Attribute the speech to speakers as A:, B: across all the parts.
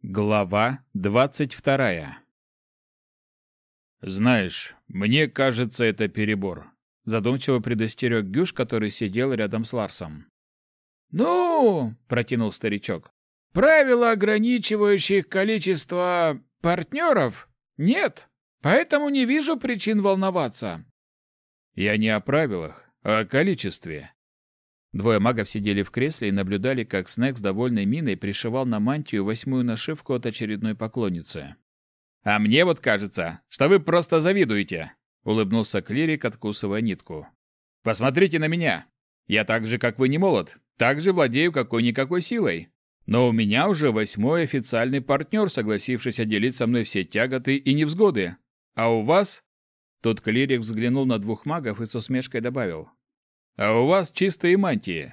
A: Глава 22. «Знаешь, мне кажется, это перебор», — задумчиво предостерег Гюш, который сидел рядом с Ларсом.
B: «Ну, — протянул старичок, — правила, ограничивающих количество партнеров, нет, поэтому не вижу причин волноваться».
A: «Я не о правилах, а о количестве». Двое магов сидели в кресле и наблюдали, как Снег с довольной миной пришивал на мантию 8-ю нашивку от очередной поклонницы. «А мне вот кажется, что вы просто завидуете», — улыбнулся клирик, откусывая нитку. «Посмотрите на меня. Я так же, как вы, не молод, так же владею какой-никакой силой. Но у меня уже 8-й официальный партнер, согласившийся делить со мной все тяготы и невзгоды. А у вас...» Тут клирик взглянул на двух магов и с усмешкой добавил. «А у вас чистые мантии.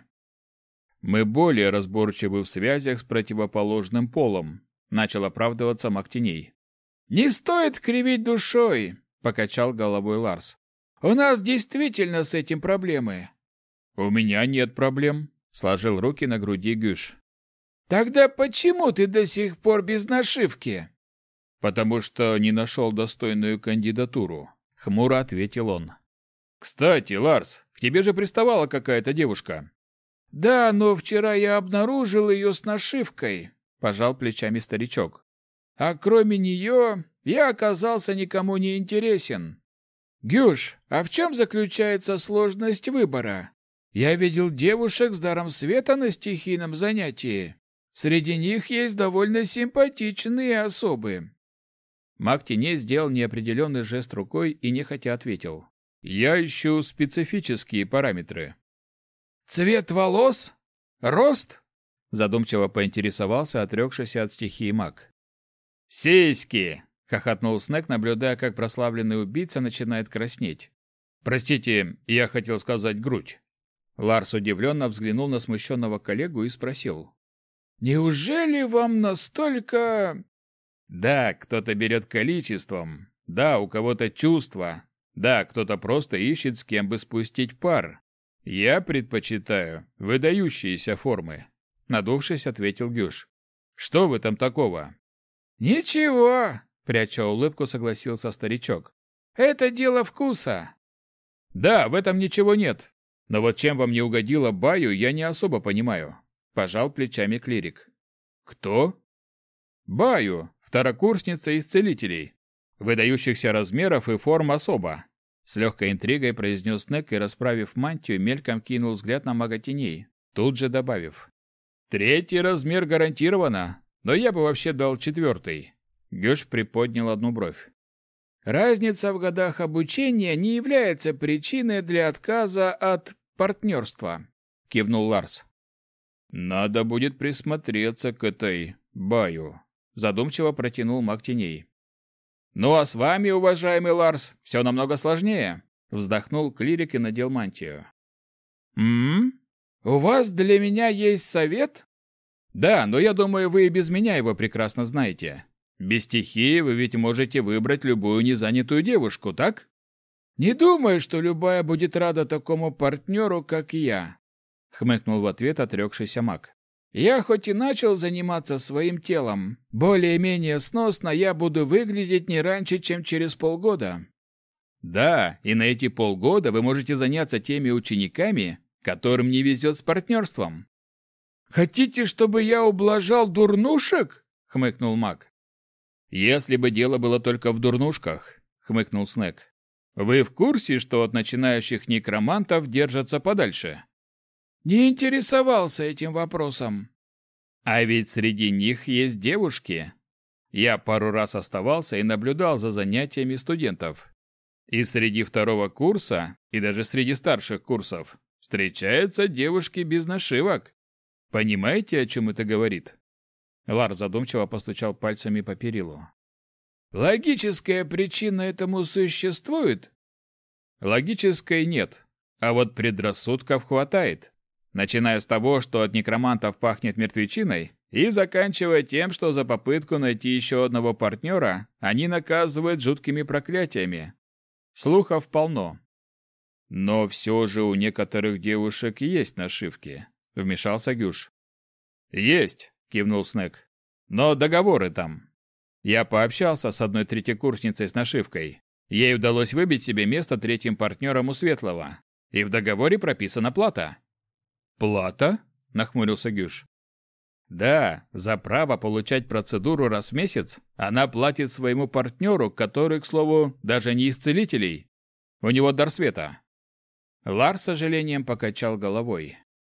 A: Мы более разборчивы в связях с противоположным полом», — начал оправдываться маг теней.
B: «Не стоит кривить душой», — покачал головой Ларс. «У нас действительно с этим проблемы».
A: «У меня нет проблем», — сложил руки на груди Гюш.
B: «Тогда почему ты до сих пор без нашивки?»
A: «Потому что не нашел достойную кандидатуру», — хмуро ответил он. «Кстати, Ларс, к тебе же приставала какая-то девушка».
B: «Да, но вчера я обнаружил ее с нашивкой», — пожал плечами старичок. «А кроме нее я оказался никому не интересен». «Гюш, а в чем заключается сложность выбора? Я видел девушек с даром света на стихийном занятии. Среди них есть довольно симпатичные особы».
A: Маг теней сделал неопределенный жест рукой и нехотя ответил. «Я ищу специфические параметры».
B: «Цвет волос? Рост?»
A: Задумчиво поинтересовался отрекшийся от стихии маг. «Сиськи!» — хохотнул Снег, наблюдая, как прославленный убийца начинает краснеть. «Простите, я хотел сказать грудь». Ларс удивленно взглянул на смущенного коллегу и спросил.
B: «Неужели вам настолько...»
A: «Да, кто-то берет количеством, да, у кого-то чувства, да, кто-то просто ищет, с кем бы спустить пар. Я предпочитаю выдающиеся формы», — надувшись, ответил Гюш. «Что в этом такого?»
B: «Ничего», — пряча улыбку, согласился старичок. «Это дело вкуса».
A: «Да, в этом ничего нет. Но вот чем вам не угодила Баю, я не особо понимаю», — пожал плечами клирик. «Кто?» «Баю, второкурсница из целителей. Выдающихся размеров и форм особо», — с легкой интригой произнес Снег и, расправив мантию, мельком кинул взгляд на мага теней, тут же добавив. «3-й размер гарантированно, но я бы вообще дал 4-й». Гёш приподнял одну бровь.
B: «Разница в годах обучения не является причиной для отказа от партнерства», — кивнул Ларс.
A: «Надо будет присмотреться к этой Баю», — задумчиво протянул маг теней. «Ну а с вами, уважаемый Ларс, все намного сложнее», — вздохнул клирик и надел мантию.
B: У вас для меня есть совет?»
A: «Да, но я думаю, вы и без меня его прекрасно знаете. Без стихии вы ведь можете выбрать любую незанятую девушку, так?»
B: «Не думаю, что любая будет рада такому партнеру, как я», — хмыкнул в ответ отрекшийся маг. «Я хоть и начал заниматься своим телом, более-менее сносно я буду выглядеть не раньше, чем через полгода».
A: «Да, и на эти полгода вы можете заняться теми учениками, которым не везет с партнерством».
B: «Хотите, чтобы я ублажал дурнушек?» — хмыкнул маг.
A: «Если бы дело было только в дурнушках», — хмыкнул Снег. «Вы в курсе, что от начинающих некромантов держатся подальше?»
B: «Не интересовался этим вопросом».
A: «А ведь среди них есть девушки. Я пару раз оставался и наблюдал за занятиями студентов. И среди 2-го курса, и даже среди старших курсов, встречаются девушки без нашивок. Понимаете, о чем это говорит?» Лар задумчиво постучал пальцами по перилу.
B: «Логическая причина этому существует?»
A: «Логической нет, а вот предрассудков хватает. Начиная с того, что от некромантов пахнет мертвечиной, и заканчивая тем, что за попытку найти еще одного партнера они наказывают жуткими проклятиями. Слухов полно. Но все же у некоторых девушек есть нашивки», — вмешался Гюш. «Есть», — кивнул Снег. Но договоры там. Я пообщался с одной третьекурсницей с нашивкой. Ей удалось выбить себе место третьим партнером у Светлого. И в договоре прописана плата. «Плата?» – нахмурился Гюш. «Да, за право получать процедуру раз в месяц она платит своему партнеру, который, к слову, даже не из целителей. У него дар света». Ларс с сожалением покачал головой.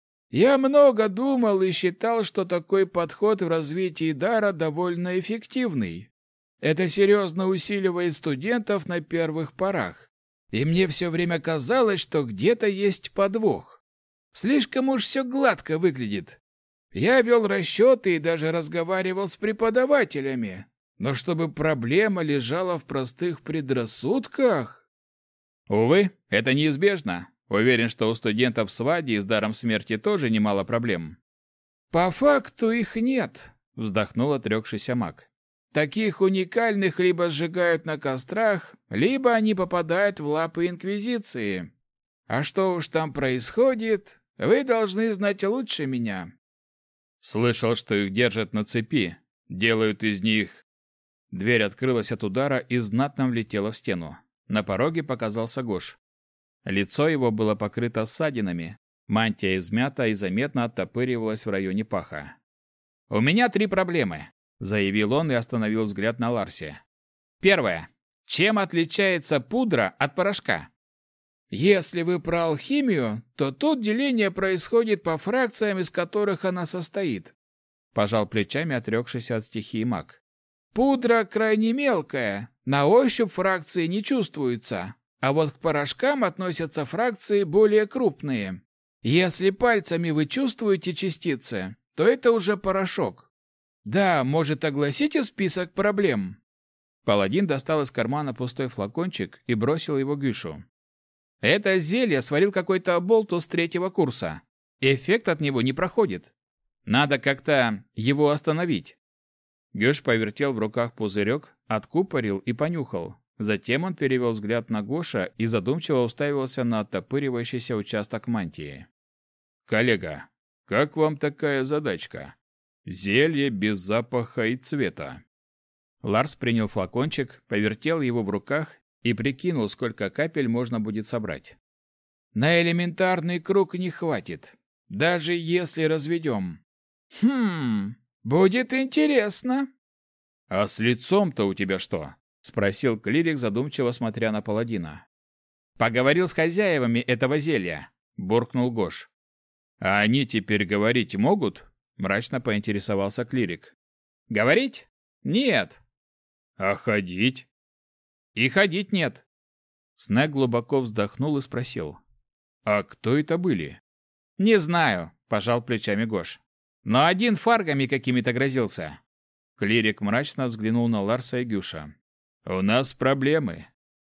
B: «Я много думал и считал, что такой подход в развитии дара довольно эффективный. Это серьезно усиливает студентов на первых порах. И мне все время казалось, что где-то есть подвох. Слишком уж все гладко выглядит. Я вел расчеты и даже разговаривал с преподавателями. Но чтобы проблема лежала в простых предрассудках...»
A: «Увы, это неизбежно. Уверен, что у студентов с Вади с даром смерти тоже немало проблем».
B: «По факту их нет», — вздохнул отрекшийся маг. «Таких уникальных либо сжигают на кострах, либо они попадают в лапы Инквизиции. А что уж там происходит, вы должны знать лучше меня».
A: «Слышал, что их держат на цепи. Делают из них...» Дверь открылась от удара и знатно влетела в стену. На пороге показался Гош. Лицо его было покрыто ссадинами, мантия измята и заметно оттопыривалась в районе паха. «У меня 3 проблемы», — заявил он и остановил взгляд на Ларсе. «Первое. Чем отличается пудра от порошка?»
B: «Если вы про алхимию, то тут деление происходит по фракциям, из которых она состоит», — пожал плечами отрекшийся от стихии маг. «Пудра крайне мелкая, на ощупь фракции не чувствуются, а вот к порошкам относятся фракции более крупные. Если пальцами вы чувствуете частицы, то это уже порошок. Да, может, огласите список проблем?»
A: Паладин достал из кармана пустой флакончик и бросил его Гюшу. «Это зелье сварил какой-то оболтус с 3-го курса. Эффект от него не проходит. Надо как-то его остановить». Гюш повертел в руках пузырек, откупорил и понюхал. Затем он перевел взгляд на Гоша и задумчиво уставился на оттопыривающийся участок мантии. «Коллега, как вам такая задачка? Зелье без запаха и цвета». Ларс принял флакончик, повертел его в руках и прикинул, сколько капель можно будет собрать.
B: «На элементарный круг не хватит, даже если разведем. Будет интересно».
A: «А с лицом-то у тебя что?» — спросил клирик, задумчиво смотря на паладина. «Поговорил с хозяевами этого зелья», — буркнул Гош. «А они теперь говорить могут?» — мрачно поинтересовался клирик. «Говорить? Нет». «А ходить?» «И ходить нет». Снег глубоко вздохнул и спросил. «А кто это были?» «Не знаю», — пожал плечами Гош. «Но один фаргами какими-то грозился». Клирик мрачно взглянул на Ларса и Гюша. «У нас проблемы».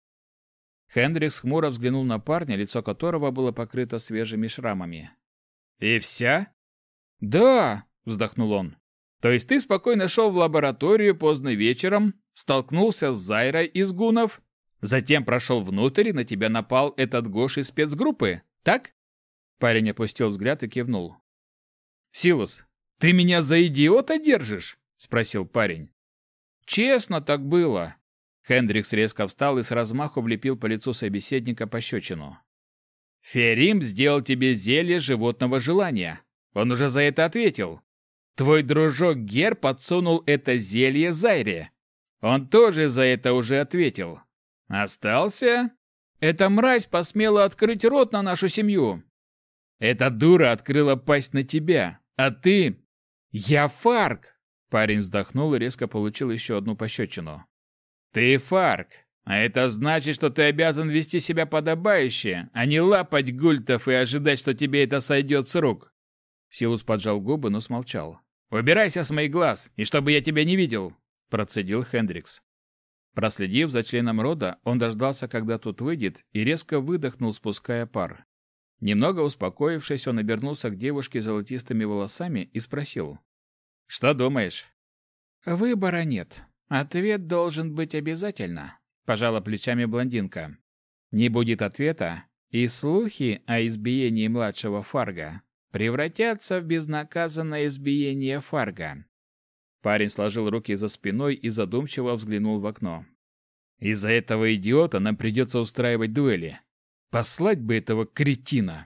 A: Хендрикс хмуро взглянул на парня, лицо которого было покрыто свежими шрамами. «И вся?»
B: «Да», —
A: вздохнул он. «То есть ты спокойно шел в лабораторию поздно вечером, столкнулся с Зайрой из гунов, затем прошел внутрь, и на тебя напал этот Гош из спецгруппы, так?» Парень опустил взгляд и кивнул. «Силус, ты меня за идиота держишь?» — спросил парень.
B: «Честно так было».
A: Хендрикс резко встал и с размаху влепил по лицу собеседника пощечину. «Ферим сделал тебе зелье животного желания. Он уже за это ответил. Твой дружок Гер подсунул это зелье Зайре. Он тоже за это уже ответил. Остался?
B: Эта мразь посмела открыть рот на нашу семью.
A: Эта дура открыла пасть на тебя, а ты...
B: Я Фарк!»
A: Парень вздохнул и резко получил еще одну пощечину. «Ты Фарк, а это значит, что ты обязан вести себя подобающе, а не лапать гультов и ожидать, что тебе это сойдет с рук». Силус поджал губы, но смолчал. «Убирайся с моих глаз, и чтобы я тебя не видел!» процедил Хендрикс. Проследив за членом рода, он дождался, когда тот выйдет, и резко выдохнул, спуская пар. Немного успокоившись, он обернулся к девушке с золотистыми волосами и спросил. «Что думаешь?»
B: «Выбора нет. Ответ должен быть обязательно», — пожала плечами блондинка.
A: «Не будет ответа, и слухи о избиении младшего Фарга превратятся в безнаказанное избиение Фарга. Парень сложил руки за спиной и задумчиво взглянул в окно. Из-за этого идиота нам придется устраивать дуэли. Послать бы этого кретина.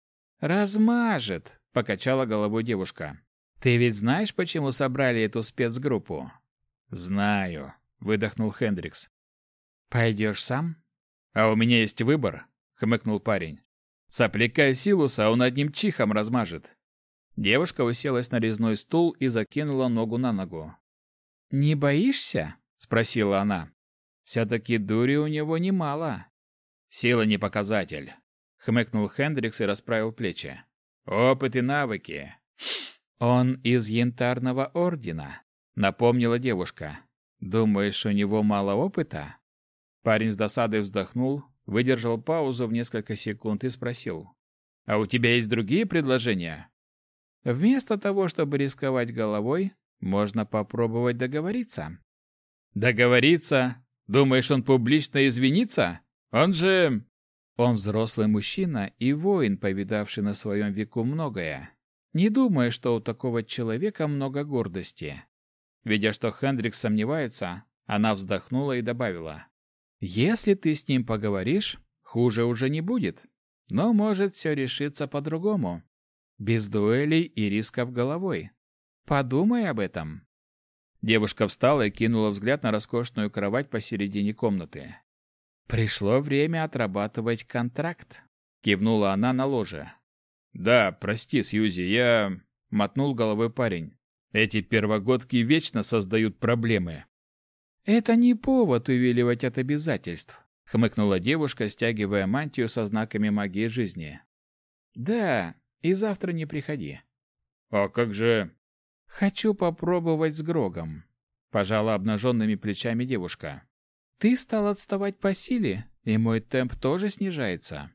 B: Размажет, покачала головой девушка. Ты ведь знаешь, почему собрали эту спецгруппу?
A: Знаю, выдохнул Хендрикс.
B: Пойдешь сам?
A: А у меня есть выбор, хмыкнул парень. Сопляка Силуса он одним чихом размажет.
B: Девушка уселась на резной стул и закинула ногу на ногу. «Не боишься?» — спросила она. «Все-таки дури у него немало».
A: «Сила не показатель», — хмыкнул Хендрикс и расправил плечи. «Опыт и навыки».
B: «Он из Янтарного ордена», — напомнила девушка. «Думаешь, у него мало опыта?»
A: Парень с досадой вздохнул, выдержал паузу в несколько секунд и спросил. «А у тебя есть другие предложения?»
B: «Вместо того, чтобы рисковать головой, можно попробовать договориться».
A: «Договориться? Думаешь, он публично извинится? Он же...»
B: «Он взрослый мужчина и воин, повидавший на своем веку многое. Не думаю, что у такого человека много гордости». Видя, что Хендрикс сомневается, она вздохнула и добавила. «Если ты с ним поговоришь, хуже уже не будет. Но может все решиться по-другому. Без дуэлей и рисков головой. Подумай об этом».
A: Девушка встала и кинула взгляд на роскошную кровать посередине комнаты.
B: «Пришло время отрабатывать контракт», — кивнула она на ложе.
A: «Да, прости, Сьюзи, я...» — мотнул головой парень. «Эти первогодки вечно создают проблемы».
B: «Это не повод увиливать от обязательств», — хмыкнула девушка, стягивая мантию со знаками магии жизни. «Да, и завтра не приходи».
A: «А как же...»
B: «Хочу попробовать с Грогом», — пожала обнаженными плечами девушка. «Ты стал отставать по силе, и мой темп тоже снижается».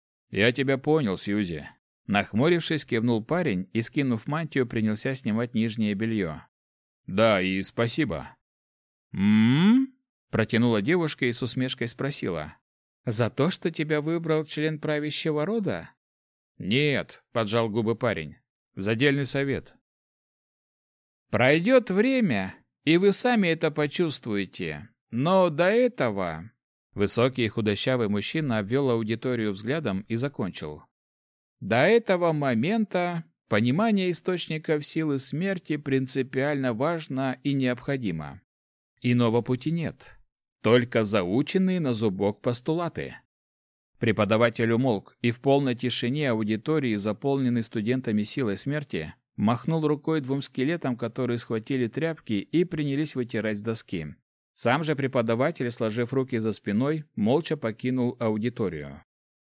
A: «Я тебя понял, Сьюзи». Нахмурившись, кивнул парень и, скинув мантию, принялся снимать нижнее белье. «Да, и спасибо».
B: «М-м-м?» протянула девушка и с усмешкой спросила. «За то, что тебя выбрал член правящего рода?»
A: «Нет», — поджал губы парень. «За дельный совет».
B: «Пройдет время, и вы сами это почувствуете. Но до этого...» Высокий и худощавый мужчина обвел аудиторию взглядом и закончил. «До этого момента понимание источников силы смерти принципиально важно и необходимо. Иного пути нет. Только заученные на зубок постулаты». Преподаватель умолк, и в полной тишине аудитории, заполненной студентами силой смерти, махнул рукой двум скелетам, которые схватили тряпки и принялись вытирать с доски. Сам же преподаватель, сложив руки за спиной, молча покинул аудиторию.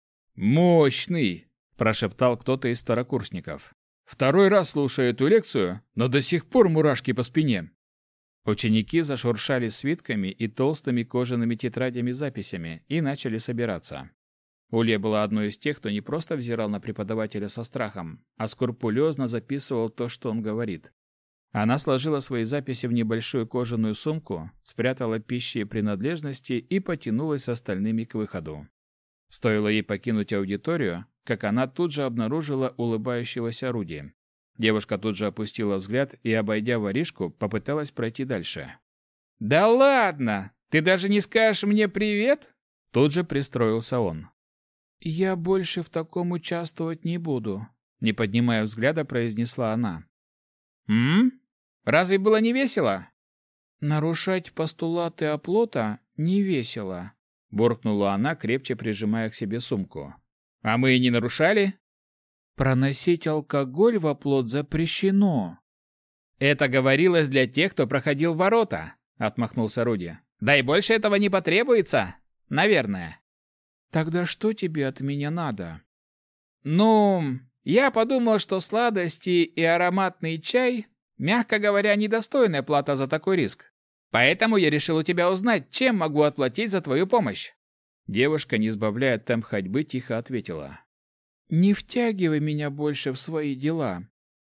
A: «Мощный!» – прошептал кто-то из второкурсников. «Второй раз слушаю эту лекцию, но до сих пор мурашки по спине».
B: Ученики зашуршали свитками и толстыми кожаными тетрадями с записями и начали собираться. Улья была одной из тех, кто не просто взирал на преподавателя со страхом, а скрупулезно записывал то, что он говорит. Она сложила свои записи в небольшую кожаную сумку, спрятала пищи и принадлежности и потянулась с остальными к выходу. Стоило ей покинуть аудиторию, как она тут же обнаружила улыбающегося Руди. Девушка тут же опустила взгляд и, обойдя воришку, попыталась пройти дальше. «Да ладно! Ты даже не скажешь мне привет?» Тут же пристроился он. «Я больше в таком участвовать не буду», — не поднимая взгляда, произнесла она. «М? Разве было не весело?» «Нарушать постулаты оплота не весело», — буркнула она, крепче прижимая к себе сумку. «А мы и не нарушали?» «Проносить алкоголь в оплот запрещено». «Это говорилось для тех, кто проходил ворота», — отмахнулся Руди. «Да и больше этого не потребуется, наверное». «Тогда что тебе от меня надо?» «Ну, я подумал, что сладости и ароматный чай, мягко говоря, недостойная плата за такой риск. Поэтому я решил у тебя узнать, чем могу отплатить за твою помощь». Девушка, не сбавляя темп ходьбы, тихо ответила. «Не втягивай меня больше в свои дела».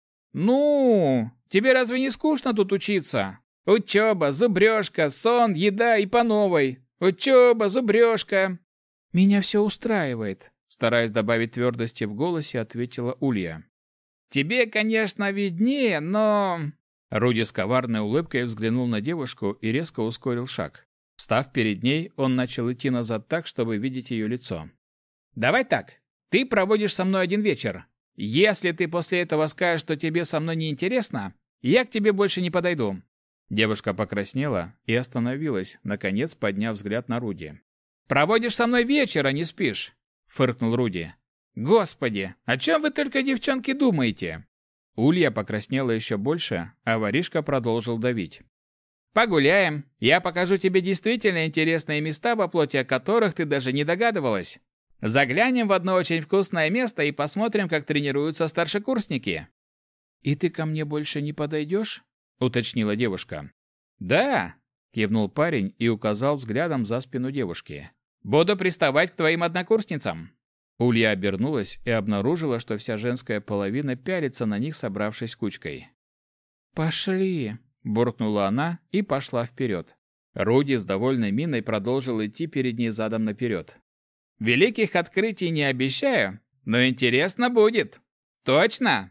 B: «Ну, тебе разве не скучно тут учиться? Учеба, зубрежка, сон, еда и по новой. Учеба, зубрежка». «Меня все устраивает», — стараясь добавить твердости в голосе, ответила Улья. «Тебе, конечно, виднее, но...»
A: Руди с коварной улыбкой взглянул на девушку и резко ускорил шаг. Встав перед ней, он начал идти назад так, чтобы видеть ее лицо. «Давай так. Ты проводишь со мной один вечер. Если ты после этого скажешь, что тебе со мной неинтересно, я к тебе больше не подойду». Девушка покраснела и остановилась, наконец подняв взгляд на Руди. «Проводишь со мной вечер, а не спишь», — фыркнул Руди. «Господи, о чем вы только, девчонки, думаете?» Улья покраснела еще больше, а воришка продолжил давить. «Погуляем. Я покажу тебе действительно интересные места, во плоти о которых ты даже не догадывалась. Заглянем в одно очень вкусное место и посмотрим, как тренируются старшекурсники». «И ты ко мне больше не подойдешь?» — уточнила девушка. «Да», — кивнул парень и указал взглядом за спину девушки. «Буду приставать к твоим однокурсницам». Улья обернулась и обнаружила, что вся женская половина пялится на них, собравшись кучкой. «Пошли!» – буркнула она и пошла вперед. Руди с довольной миной продолжил идти перед ней задом наперед. «Великих открытий не обещаю, но интересно будет! Точно!»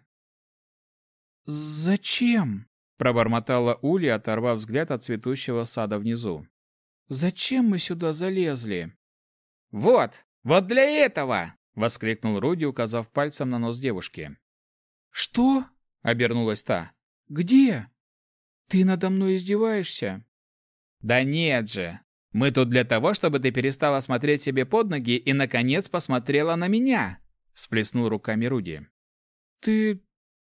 A: «Зачем?» – пробормотала Улья, оторвав взгляд от цветущего сада внизу. «Зачем мы сюда залезли?» Вот для этого!» — воскликнул Руди, указав пальцем на нос девушки. «Что?» — обернулась та. «Где? Ты надо мной издеваешься?» «Да нет же! Мы тут для того, чтобы ты перестала смотреть себе под ноги и, наконец, посмотрела на меня!» — всплеснул руками Руди. «Ты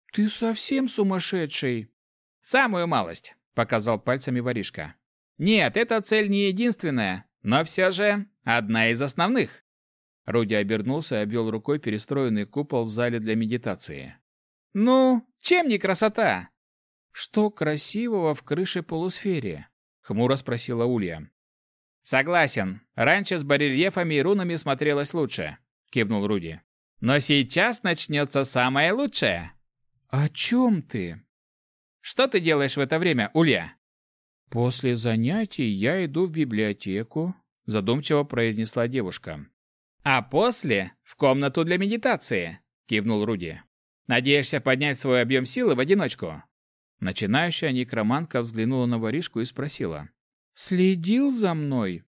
A: совсем сумасшедший?» «Самую малость!» — показал пальцами воришка. «Нет, эта цель не единственная, но все же одна из основных!» Руди обернулся и обвел рукой перестроенный купол в зале для медитации. «Ну, чем не красота?» «Что красивого в крыше-полусфере?» — хмуро спросила Улья. «Согласен. Раньше с барельефами и рунами смотрелось лучше», — кивнул Руди. «Но сейчас начнется самое лучшее». «О чем ты?» «Что ты делаешь в это время, Улья?» «После занятий я иду в библиотеку», — задумчиво произнесла девушка. «А после — в комнату для медитации», — кивнул Руди. «Надеешься поднять свой объем силы в одиночку?» Начинающая некромантка взглянула на воришку и спросила. «Следил за мной?»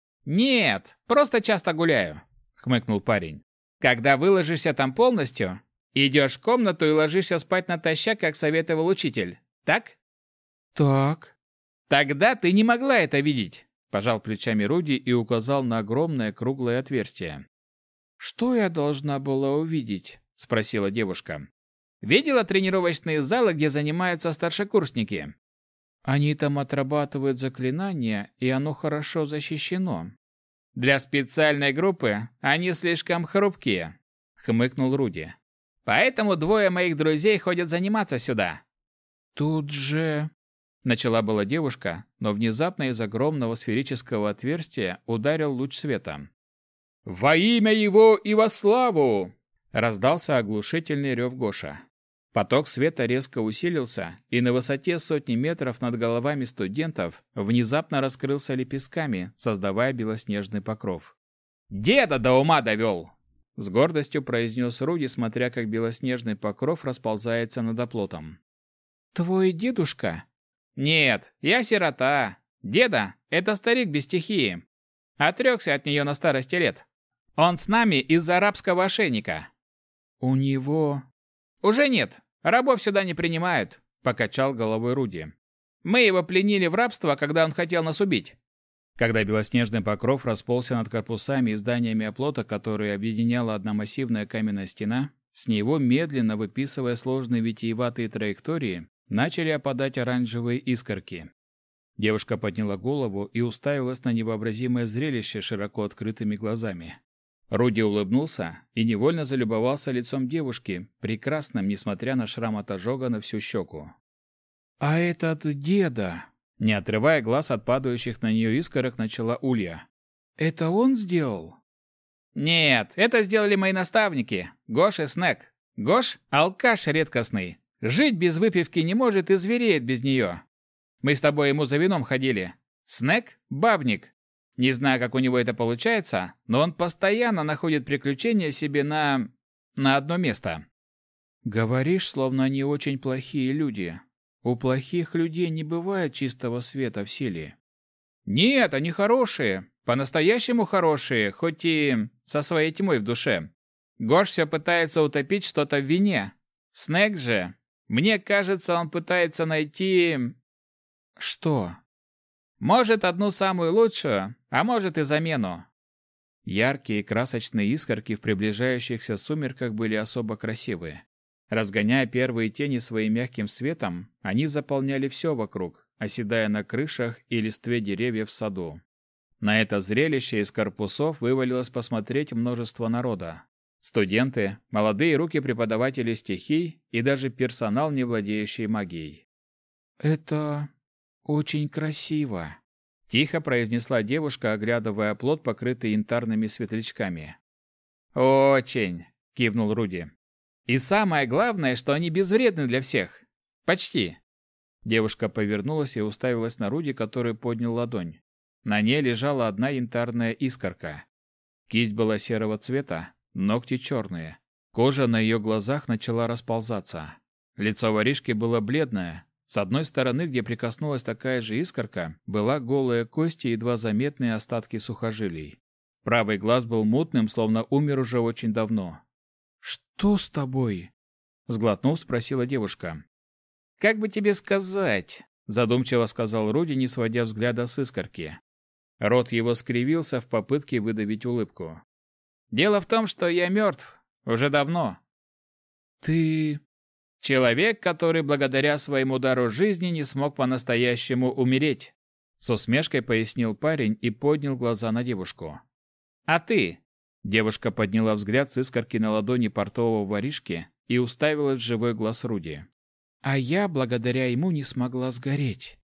A: «Нет, просто часто гуляю», — хмыкнул парень. «Когда выложишься там полностью, идешь в комнату и ложишься спать натощак, как советовал учитель, так?» «Так». «Тогда ты не могла это видеть», — пожал плечами Руди и указал на огромное круглое отверстие. «Что я должна была увидеть?» — спросила девушка. «Видела тренировочные залы, где занимаются старшекурсники?» «Они там отрабатывают заклинания, и оно хорошо защищено». «Для специальной группы они слишком хрупкие», — хмыкнул Руди. «Поэтому двое моих друзей ходят заниматься сюда». «Тут же...» Начала была девушка, но внезапно из огромного сферического отверстия ударил луч света. «Во имя его и во славу!» Раздался оглушительный рев Гоша. Поток света резко усилился, и на высоте сотни метров над головами студентов внезапно раскрылся лепестками, создавая белоснежный покров. «Деда до ума довел!» С гордостью произнес Руди, смотря как белоснежный покров расползается над оплотом. «Твой дедушка?» «Нет, я сирота. Деда — это старик без стихии. Отрекся от нее на старости лет. Он с нами из-за рабского ошейника». «У него...» «Уже нет. Рабов сюда не принимают», — покачал головой Руди. «Мы его пленили в рабство, когда он хотел нас убить». Когда белоснежный покров расползся над корпусами и зданиями оплота, которые объединяла одна массивная каменная стена, с него, медленно выписывая сложные витиеватые траектории, начали опадать оранжевые искорки. Девушка подняла голову и уставилась на невообразимое зрелище широко открытыми глазами. Руди улыбнулся и невольно залюбовался лицом девушки, прекрасным, несмотря на шрам от ожога на всю щеку. «А этот деда...» Не отрывая глаз от падающих на нее искорок, начала Улья. «Это он сделал?» «Нет, это сделали мои наставники, Гош и Снег. Гош — алкаш редкостный. Жить без выпивки не может и звереет без нее. Мы с тобой ему за вином ходили. Снег — бабник. Не знаю, как у него это получается, но он постоянно находит приключения себе на одно место». «Говоришь, словно они очень плохие люди». У плохих людей не бывает чистого света в силе.
B: Нет, они хорошие, по-настоящему хорошие, хоть и со своей тьмой в душе. Гош все пытается утопить что-то в вине. Снег же, мне кажется, он пытается найти...
A: Что?
B: Может, одну самую лучшую, а может и замену.
A: Яркие красочные искорки в приближающихся сумерках были особо красивы. Разгоняя первые тени своим мягким светом, они заполняли все вокруг, оседая на крышах и листве деревьев в саду. На это зрелище из корпусов вывалилось посмотреть множество народа. Студенты, молодые руки преподавателей стихий и даже персонал, не владеющий магией. «Это очень красиво», — тихо произнесла девушка, оглядывая плот, покрытый янтарными светлячками.
B: «Очень», — кивнул Руди. «И самое главное, что они безвредны для всех. Почти».
A: Девушка повернулась и уставилась на Руди, который поднял ладонь. На ней лежала одна янтарная искорка. Кисть была серого цвета, ногти черные. Кожа на ее глазах начала расползаться. Лицо воришки было бледное. С одной стороны, где прикоснулась такая же искорка, была голая кость и едва заметные остатки сухожилий. Правый глаз был мутным, словно умер уже очень давно. «Что с тобой?» — сглотнув, спросила девушка.
B: «Как бы тебе сказать?» —
A: задумчиво сказал Руди, не сводя взгляда с искорки. Рот его скривился в попытке выдавить улыбку.
B: «Дело в том, что я мертв. Уже давно».
A: «Ты...»
B: «Человек, который благодаря своему дару жизни не смог по-настоящему умереть»,
A: — с усмешкой пояснил парень и поднял глаза на девушку.
B: «А ты?»
A: Девушка подняла взгляд с искорки на ладони портового воришки и уставилась в живой глаз Руди. «А я благодаря ему не смогла сгореть».